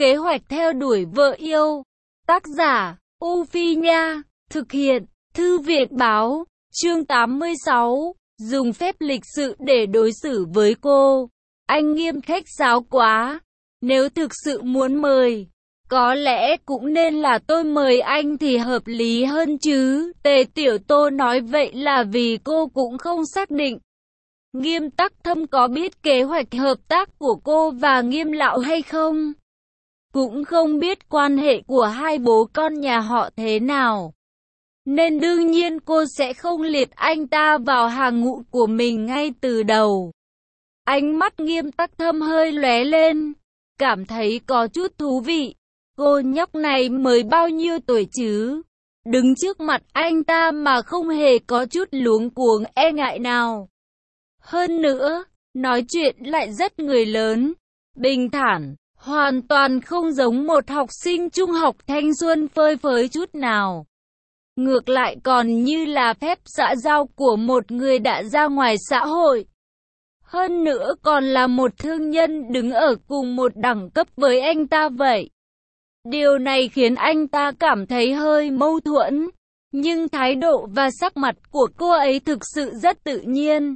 Kế hoạch theo đuổi vợ yêu. Tác giả, U Phi Nha. Thực hiện, Thư viện Báo. Chương 86. Dùng phép lịch sự để đối xử với cô. Anh Nghiêm khách sáo quá. Nếu thực sự muốn mời, có lẽ cũng nên là tôi mời anh thì hợp lý hơn chứ. Tề Tiểu Tô nói vậy là vì cô cũng không xác định Nghiêm Tắc Thâm có biết kế hoạch hợp tác của cô và Nghiêm Lão hay không. Cũng không biết quan hệ của hai bố con nhà họ thế nào. Nên đương nhiên cô sẽ không liệt anh ta vào hàng ngũ của mình ngay từ đầu. Ánh mắt Nghiêm Tắc Thâm hơi lóe lên, cảm thấy có chút thú vị. Cô nhóc này mới bao nhiêu tuổi chứ? Đứng trước mặt anh ta mà không hề có chút luống cuống e ngại nào. Hơn nữa, nói chuyện lại rất người lớn, bình thản, hoàn toàn không giống một học sinh trung học thanh xuân phơi phới chút nào. Ngược lại còn như là phép xã giao của một người đã ra ngoài xã hội. Hơn nữa còn là một thương nhân đứng ở cùng một đẳng cấp với anh ta vậy. Điều này khiến anh ta cảm thấy hơi mâu thuẫn, nhưng thái độ và sắc mặt của cô ấy thực sự rất tự nhiên.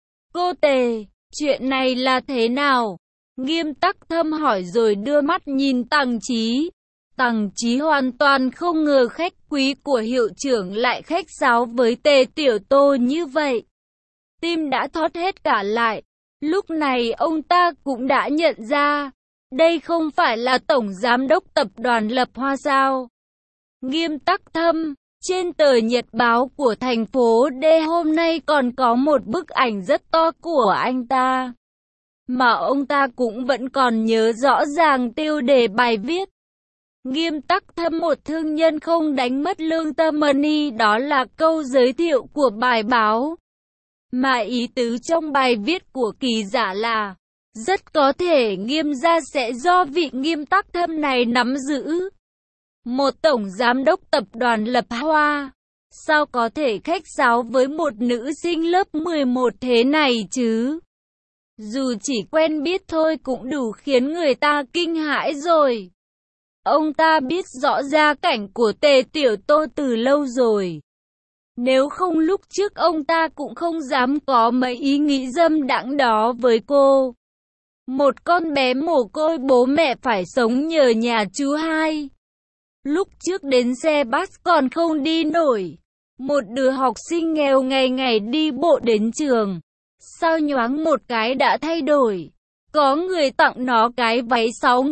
Cô Tề, chuyện này là thế nào? Nghiêm Tắc Thâm hỏi rồi đưa mắt nhìn Tằng Chí. Tằng Chí hoàn toàn không ngờ khách quý của hiệu trưởng lại khách sáo với Tề Tiểu Tô như vậy. Tim đã thót hết cả lại. Lúc này ông ta cũng đã nhận ra, đây không phải là tổng giám đốc tập đoàn Lập Hoa sao? Nghiêm Tắc Thâm, trên tờ nhật báo của thành phố D hôm nay còn có một bức ảnh rất to của anh ta, mà ông ta cũng vẫn còn nhớ rõ ràng tiêu đề bài viết. Nghiêm Tắc Thâm, một thương nhân không đánh mất lương tâm money, đó là câu giới thiệu của bài báo. Mà ý tứ trong bài viết của ký giả là, rất có thể Nghiêm gia sẽ do vị Nghiêm Tắc Thâm này nắm giữ. Một tổng giám đốc tập đoàn Lập Hoa, sao có thể khách sáo với một nữ sinh lớp 11 thế này chứ? Dù chỉ quen biết thôi cũng đủ khiến người ta kinh hãi rồi. Ông ta biết rõ gia cảnh của Tề Tiểu Tô từ lâu rồi. Nếu không lúc trước ông ta cũng không dám có mấy ý nghĩ dâm đãng đó với cô. Một con bé mồ côi bố mẹ phải sống nhờ nhà chú hai. Lúc trước đến xe bus còn không đi nổi. Một đứa học sinh nghèo ngày ngày đi bộ đến trường. Sao nhoáng một cái đã thay đổi. Có người tặng nó cái váy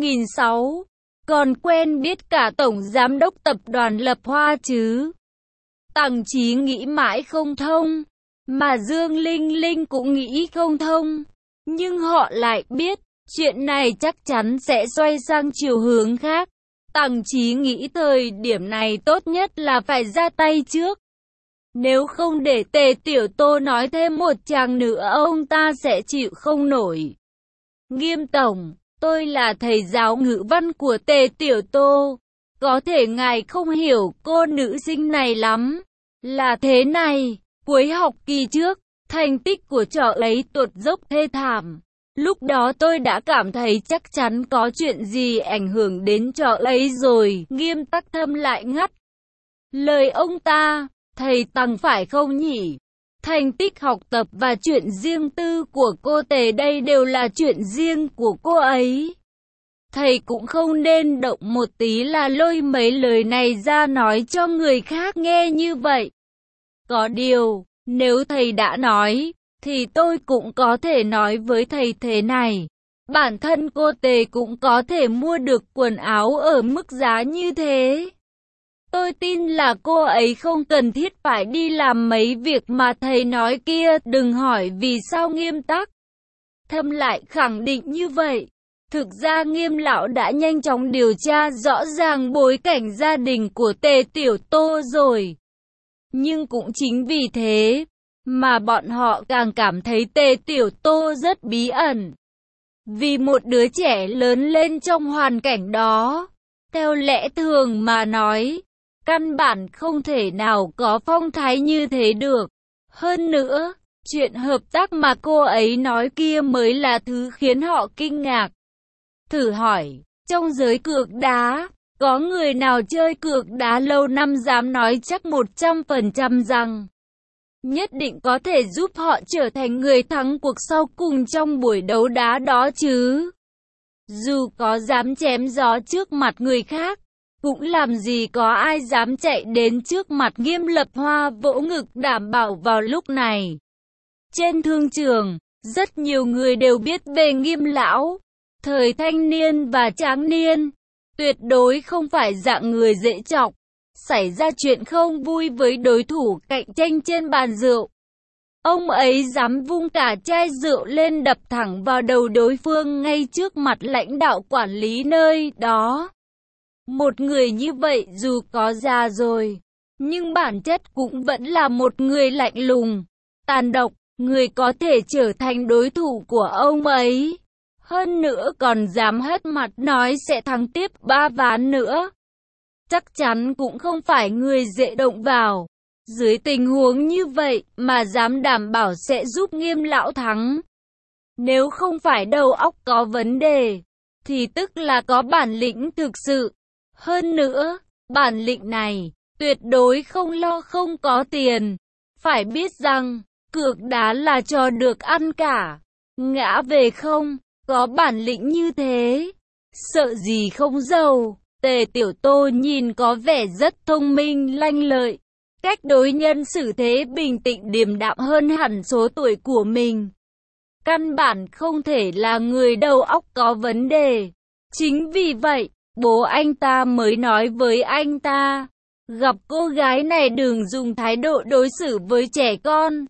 6.600. Còn quen biết cả tổng giám đốc tập đoàn Lập Hoa chứ. Tằng Chí nghĩ mãi không thông. Mà Dương Linh Linh cũng nghĩ không thông. Nhưng họ lại biết, chuyện này chắc chắn sẽ xoay sang chiều hướng khác. Tằng Chí nghĩ thời điểm này tốt nhất là phải ra tay trước. Nếu không để Tề Tiểu Tô nói thêm một chàng nữa ông ta sẽ chịu không nổi. Nghiêm tổng, tôi là thầy giáo ngữ văn của Tề Tiểu Tô. Có thể ngài không hiểu cô nữ sinh này lắm. Là thế này, cuối học kỳ trước, thành tích của trò ấy tuột dốc thê thảm. Lúc đó tôi đã cảm thấy chắc chắn có chuyện gì ảnh hưởng đến trò ấy rồi. Nghiêm Tắc Thâm lại ngắt lời ông ta. Thầy Tằng phải không nhỉ? Thành tích học tập và chuyện riêng tư của cô Tề đây đều là chuyện riêng của cô ấy. Thầy cũng không nên động một tí là lôi mấy lời này ra nói cho người khác nghe như vậy. Có điều, nếu thầy đã nói, thì tôi cũng có thể nói với thầy thế này. Bản thân cô Tề cũng có thể mua được quần áo ở mức giá như thế. Tôi tin là cô ấy không cần thiết phải đi làm mấy việc mà thầy nói kia. Đừng hỏi vì sao Nghiêm Tắc Thâm lại khẳng định như vậy. Thực ra Nghiêm lão đã nhanh chóng điều tra rõ ràng bối cảnh gia đình của Tề Tiểu Tô rồi. Nhưng cũng chính vì thế mà bọn họ càng cảm thấy Tề Tiểu Tô rất bí ẩn. Vì một đứa trẻ lớn lên trong hoàn cảnh đó, theo lẽ thường mà nói, căn bản không thể nào có phong thái như thế được. Hơn nữa, chuyện hợp tác mà cô ấy nói kia mới là thứ khiến họ kinh ngạc. Thử hỏi, Trong giới cược đá, có người nào chơi cược đá lâu năm dám nói chắc 100% rằng nhất định có thể giúp họ trở thành người thắng cuộc sau cùng trong buổi đấu đá đó chứ? Dù có dám chém gió trước mặt người khác, cũng làm gì có ai dám chạy đến trước mặt Nghiêm Lập Hoa vỗ ngực đảm bảo vào lúc này. Trên thương trường, rất nhiều người đều biết về Nghiêm lão. Thời thanh niên và tráng niên, tuyệt đối không phải dạng người dễ chọc. Xảy ra chuyện không vui với đối thủ cạnh tranh trên bàn rượu, ông ấy dám vung cả chai rượu lên đập thẳng vào đầu đối phương ngay trước mặt lãnh đạo quản lý nơi đó. Một người như vậy dù có già rồi, nhưng bản chất cũng vẫn là một người lạnh lùng, tàn độc. Người có thể trở thành đối thủ của ông ấy. Hơn nữa còn dám hất mặt nói sẽ thắng tiếp 3 ván nữa. Chắc chắn cũng không phải người dễ động vào. Dưới tình huống như vậy mà dám đảm bảo sẽ giúp Nghiêm lão thắng. Nếu không phải đầu óc có vấn đề, thì tức là có bản lĩnh thực sự. Hơn nữa, bản lĩnh này tuyệt đối không lo không có tiền. Phải biết rằng, cược đá là trò được ăn cả. Ngã về không, có bản lĩnh như thế, sợ gì không giàu. Tề Tiểu Tô nhìn có vẻ rất thông minh lanh lợi. Cách đối nhân xử thế bình tĩnh điềm đạm hơn hẳn số tuổi của mình. Căn bản không thể là người đầu óc có vấn đề. Chính vì vậy, bố anh ta mới nói với anh ta, gặp cô gái này đừng dùng thái độ đối xử với trẻ con,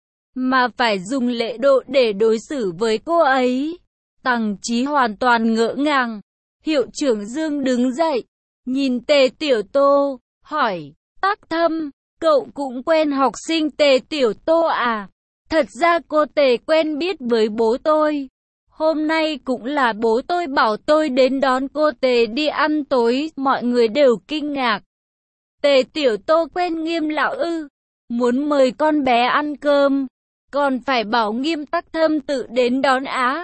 mà phải dùng lễ độ để đối xử với cô ấy. Tằng Chí hoàn toàn ngỡ ngàng. Hiệu trưởng Dương đứng dậy, nhìn Tề Tiểu Tô, hỏi, Tác Thâm, cậu cũng quen học sinh Tề Tiểu Tô à? Thật ra cô Tề quen biết với bố tôi. Hôm nay cũng là bố tôi bảo tôi đến đón cô Tề đi ăn tối, mọi người đều kinh ngạc. Tề Tiểu Tô quen Nghiêm lão ư? Muốn mời con bé ăn cơm, còn phải bảo Nghiêm Tắc Thâm tự đến đón á.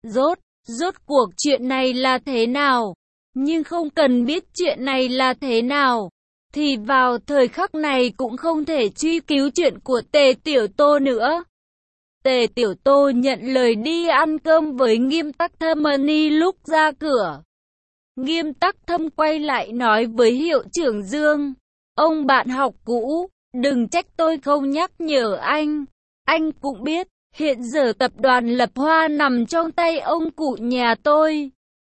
Rốt cuộc chuyện này là thế nào? Nhưng không cần biết chuyện này là thế nào, thì vào thời khắc này cũng không thể truy cứu chuyện của Tề Tiểu Tô nữa. Tề Tiểu Tô nhận lời đi ăn cơm với Nghiêm Tắc Thâm lúc ra cửa. Nghiêm Tắc Thâm quay lại nói với hiệu trưởng Dương, ông bạn học cũ, đừng trách tôi không nhắc nhở anh. Anh cũng biết, hiện giờ tập đoàn Lập Hoa nằm trong tay ông cụ nhà tôi.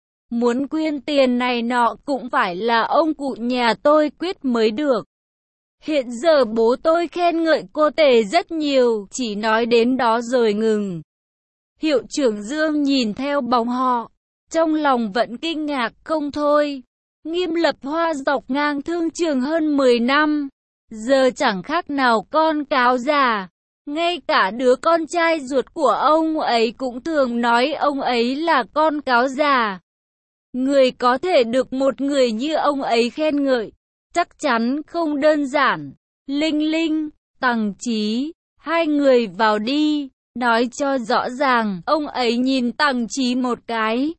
Muốn quyên tiền này nọ cũng phải là ông cụ nhà tôi quyết mới được. Hiện giờ bố tôi khen ngợi cô Tề rất nhiều, chỉ nói đến đó rồi ngừng. Hiệu trưởng Dương nhìn theo bóng họ, trong lòng vẫn kinh ngạc không thôi. Nghiêm Lập Hoa dọc ngang thương trường hơn 10 năm, giờ chẳng khác nào con cáo già. Ngay cả đứa con trai ruột của ông ấy cũng thường nói ông ấy là con cáo già. Người có thể được một người như ông ấy khen ngợi, chắc chắn không đơn giản. Linh Linh, Tằng Chí, hai người vào đi, nói cho rõ ràng. Ông ấy nhìn Tằng Chí một cái.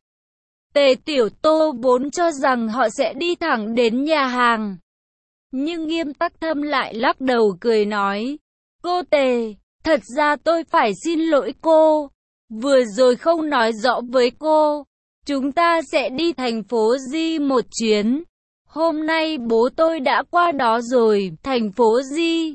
Tề Tiểu Tô vốn cho rằng họ sẽ đi thẳng đến nhà hàng, nhưng Nghiêm Tắc Thâm lại lắc đầu cười nói, cô Tề, thật ra tôi phải xin lỗi cô, vừa rồi không nói rõ với cô. Chúng ta sẽ đi thành phố Di một chuyến. Hôm nay bố tôi đã qua đó rồi. Thành phố Di?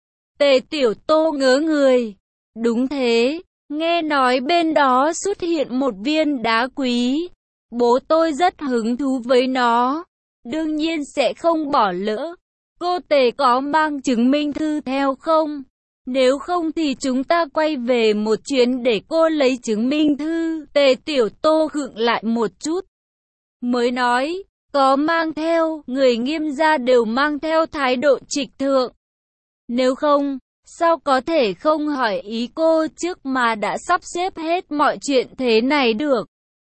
Tề Tiểu Tô ngớ người. Đúng thế, nghe nói bên đó xuất hiện một viên đá quý. Bố tôi rất hứng thú với nó, đương nhiên sẽ không bỏ lỡ. Cô Tề có mang chứng minh thư theo không? Nếu không thì chúng ta quay về một chuyến để cô lấy chứng minh thư. Tề Tiểu Tô khựng lại một chút, mới nói, có mang theo. Người Nghiêm gia đều mang theo thái độ trịch thượng. Nếu không, sao có thể không hỏi ý cô trước mà đã sắp xếp hết mọi chuyện thế này được?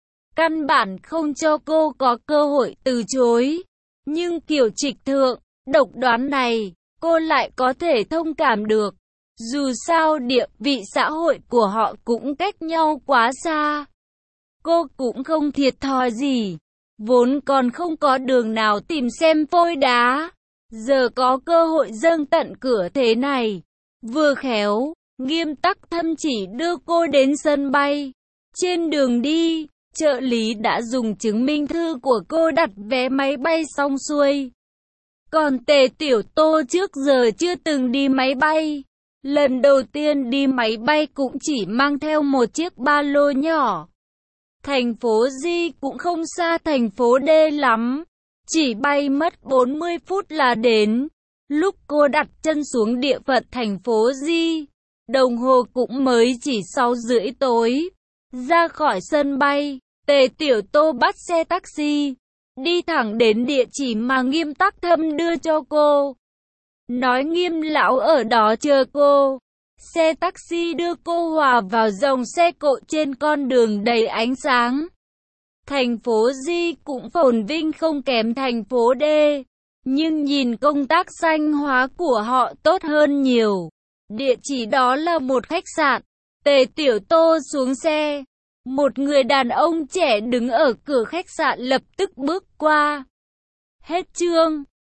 Căn bản không cho cô có cơ hội từ chối. Nhưng kiểu trịch thượng, độc đoán này, cô lại có thể thông cảm được. Dù sao địa vị xã hội của họ cũng cách nhau quá xa. Cô cũng không thiệt thòi gì. Vốn còn không có đường nào tìm xem phôi đá, giờ có cơ hội dâng tận cửa thế này. Vừa khéo, Nghiêm Tắc Thâm chỉ đưa cô đến sân bay. Trên đường đi, trợ lý đã dùng chứng minh thư của cô đặt vé máy bay xong xuôi. Còn Tề Tiểu Tô trước giờ chưa từng đi máy bay. Lần đầu tiên đi máy bay cũng chỉ mang theo một chiếc ba lô nhỏ. Thành phố Di cũng không xa thành phố D lắm. Chỉ bay mất 40 phút là đến. Lúc cô đặt chân xuống địa phận thành phố Di, đồng hồ cũng mới chỉ 6:30 tối. Ra khỏi sân bay, Tề Tiểu Tô bắt xe taxi, đi thẳng đến địa chỉ mà Nghiêm Tắc Thâm đưa cho cô. Nói Nghiêm lão ở đó chờ cô. Xe taxi đưa cô hòa vào dòng xe cộ trên con đường đầy ánh sáng. Thành phố Di cũng phồn vinh không kém thành phố D, nhưng nhìn công tác xanh hóa của họ tốt hơn nhiều. Địa chỉ đó là một khách sạn. Tề Tiểu Tô xuống xe. Một người đàn ông trẻ đứng ở cửa khách sạn lập tức bước qua. Hết chương.